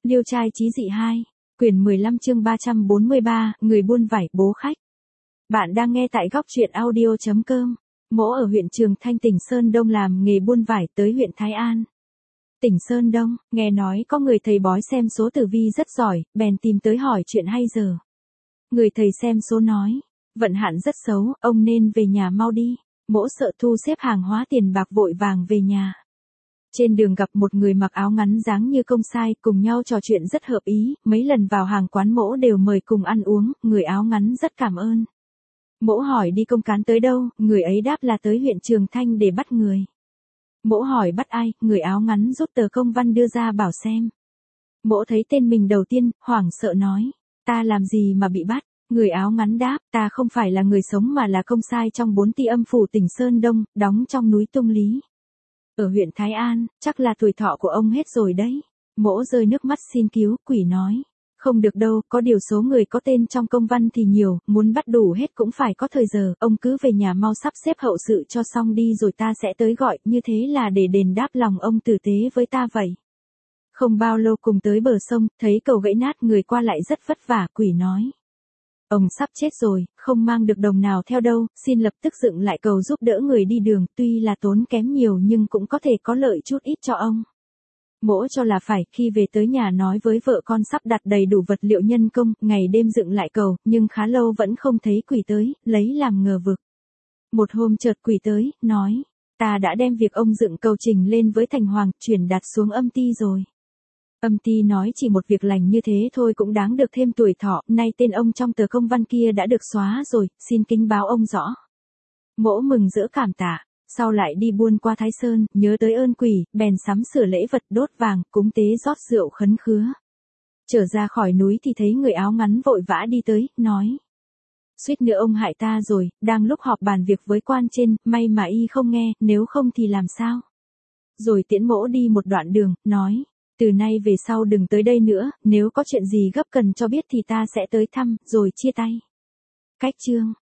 Liêu trai chí dị 2, quyển 15 chương 343, người buôn vải bố khách. Bạn đang nghe tại góc truyện audio.com. Mỗ ở huyện Trường Thanh tỉnh Sơn Đông làm nghề buôn vải tới huyện Thái An. Tỉnh Sơn Đông, nghe nói có người thầy bói xem số tử vi rất giỏi, bèn tìm tới hỏi chuyện hay giờ. Người thầy xem số nói, vận hạn rất xấu, ông nên về nhà mau đi. Mỗ sợ thu xếp hàng hóa tiền bạc vội vàng về nhà. Trên đường gặp một người mặc áo ngắn dáng như công sai, cùng nhau trò chuyện rất hợp ý, mấy lần vào hàng quán mỗ đều mời cùng ăn uống, người áo ngắn rất cảm ơn. Mỗ hỏi đi công cán tới đâu, người ấy đáp là tới huyện Trường Thanh để bắt người. Mỗ hỏi bắt ai, người áo ngắn rút tờ công văn đưa ra bảo xem. Mỗ thấy tên mình đầu tiên, hoảng sợ nói, ta làm gì mà bị bắt. Người áo ngắn đáp, ta không phải là người sống mà là công sai trong 4 ty âm phủ tỉnh Sơn Đông, đóng trong núi Tung Lý. Ở huyện Thái An, chắc là tuổi thọ của ông hết rồi đấy. Mỗ rơi nước mắt xin cứu, quỷ nói. Không được đâu, có điều số người có tên trong công văn thì nhiều, muốn bắt đủ hết cũng phải có thời giờ, ông cứ về nhà mau sắp xếp hậu sự cho xong đi rồi ta sẽ tới gọi, như thế là để đền đáp lòng ông tử tế với ta vậy. Không bao lâu cùng tới bờ sông, thấy cầu gãy nát người qua lại rất vất vả, quỷ nói. Ông sắp chết rồi, không mang được đồng nào theo đâu, xin lập tức dựng lại cầu giúp đỡ người đi đường, tuy là tốn kém nhiều nhưng cũng có thể có lợi chút ít cho ông. Mỗ cho là phải, khi về tới nhà nói với vợ con sắp đặt đầy đủ vật liệu nhân công, ngày đêm dựng lại cầu, nhưng khá lâu vẫn không thấy quỷ tới, lấy làm ngờ vực. Một hôm chợt quỷ tới, nói, ta đã đem việc ông dựng cầu trình lên với thành hoàng, chuyển đặt xuống âm ty rồi. Âm ty nói chỉ một việc lành như thế thôi cũng đáng được thêm tuổi thọ, nay tên ông trong tờ công văn kia đã được xóa rồi, xin kính báo ông rõ. Mỗ mừng rỡ cảm tạ, sau lại đi buôn qua Thái Sơn, nhớ tới ơn quỷ, bèn sắm sửa lễ vật đốt vàng, cúng tế rót rượu khấn khứa. Trở ra khỏi núi thì thấy người áo ngắn vội vã đi tới, nói. Suýt nữa ông hại ta rồi, đang lúc họp bàn việc với quan trên, may mà y không nghe, nếu không thì làm sao? Rồi tiễn mỗ đi một đoạn đường, nói. Từ nay về sau đừng tới đây nữa, nếu có chuyện gì gấp cần cho biết thì ta sẽ tới thăm, rồi chia tay. Cách chương